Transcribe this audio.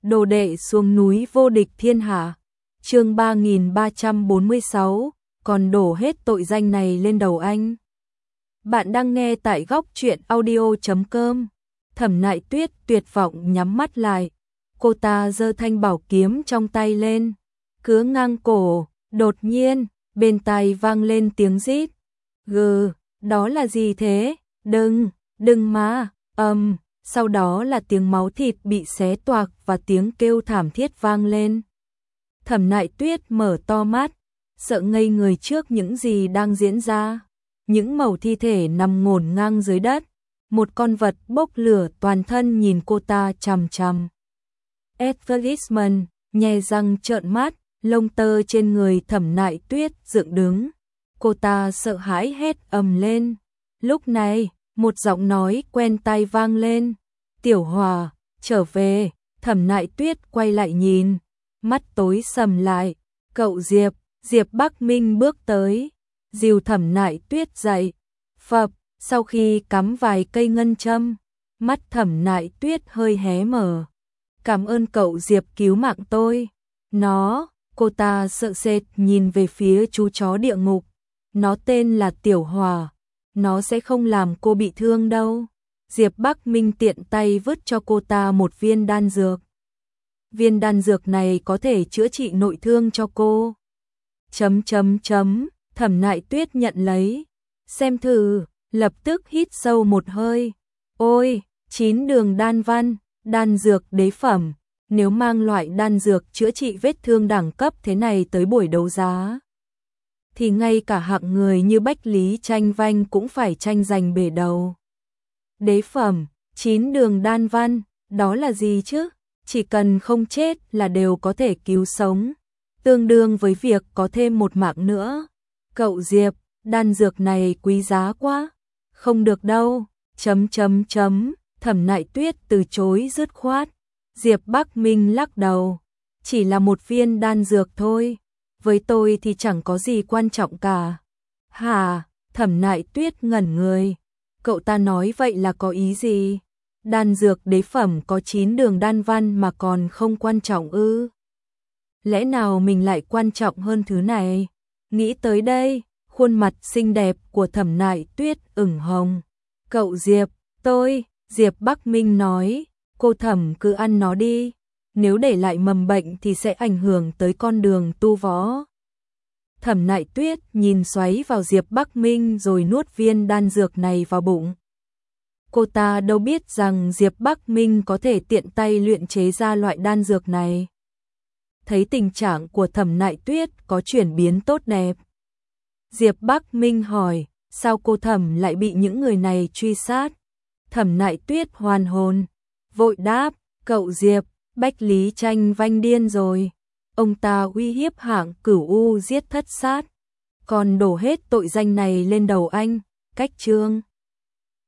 Đồ đệ xuống núi vô địch thiên hạ. Chương 3346, còn đổ hết tội danh này lên đầu anh. Bạn đang nghe tại góc truyện audio.com. Thẩm Nại Tuyết tuyệt vọng nhắm mắt lại. Cô ta giơ thanh bảo kiếm trong tay lên, cứa ngang cổ, đột nhiên, bên tai vang lên tiếng rít. Gừ, đó là gì thế? Đừng mà, sau đó là tiếng máu thịt bị xé toạc và tiếng kêu thảm thiết vang lên. Thẩm Nại Tuyết mở to mắt, sợ ngây người trước những gì đang diễn ra. Những mẩu thi thể nằm ngổn ngang dưới đất, một con vật bốc lửa toàn thân nhìn cô ta chằm chằm. Advertisement, nhe răng trợn mắt, lông tơ trên người Thẩm Nại Tuyết dựng đứng. Cô ta sợ hãi hét ầm lên. Lúc này, một giọng nói quen tai vang lên. Tiểu Hòa, trở về. Thẩm Nại Tuyết quay lại nhìn, mắt tối sầm lại. Cậu Diệp Bắc Minh bước tới, dìu Thẩm Nại Tuyết dậy. Phập, sau khi cắm vài cây ngân châm, mắt Thẩm Nại Tuyết hơi hé mở. Cảm ơn cậu Diệp cứu mạng tôi. Cô ta sợ sệt nhìn về phía chú chó địa ngục. Nó tên là Tiểu Hòa, nó sẽ không làm cô bị thương đâu. Diệp Bắc Minh tiện tay vứt cho cô ta một viên đan dược. Viên đan dược này có thể chữa trị nội thương cho cô. Thẩm Nại Tuyết nhận lấy, xem thử, lập tức hít sâu một hơi. Ôi, 9 đường đan văn, đan dược đế phẩm, nếu mang loại đan dược chữa trị vết thương đẳng cấp thế này tới buổi đấu giá, thì ngay cả hạng người như Bách Lý Tranh Vanh cũng phải tranh giành bể đầu. Đế phẩm, 9 đường đan văn, đó là gì chứ? Chỉ cần không chết là đều có thể cứu sống, tương đương với việc có thêm một mạng nữa. Cậu Diệp, đan dược này quý giá quá. Không được đâu. Thẩm Nại Tuyết từ chối dứt khoát. Diệp Bắc Minh lắc đầu. Chỉ là một viên đan dược thôi. Với tôi thì chẳng có gì quan trọng cả. Hả? Thẩm Nại Tuyết ngẩn người. Cậu ta nói vậy là có ý gì? Đan dược đế phẩm có 9 đường đan văn mà còn không quan trọng ư? Lẽ nào mình lại quan trọng hơn thứ này? Nghĩ tới đây, khuôn mặt xinh đẹp của Thẩm Nại Tuyết ửng hồng. Cậu Diệp, Diệp Bắc Minh nói, cô Thẩm cứ ăn nó đi. Nếu để lại mầm bệnh thì sẽ ảnh hưởng tới con đường tu võ. Thẩm Nại Tuyết nhìn xoáy vào Diệp Bắc Minh rồi nuốt viên đan dược này vào bụng. Cô ta đâu biết rằng Diệp Bắc Minh có thể tiện tay luyện chế ra loại đan dược này. Thấy tình trạng của Thẩm Nại Tuyết có chuyển biến tốt đẹp, Diệp Bắc Minh hỏi, sao cô Thẩm lại bị những người này truy sát? Thẩm Nại Tuyết hoàn hồn, vội đáp, cậu Diệp, Bách Lý Tranh Vanh điên rồi. Ông ta uy hiếp hạng Cửu U giết thất sát, còn đổ hết tội danh này lên đầu anh. Cách chương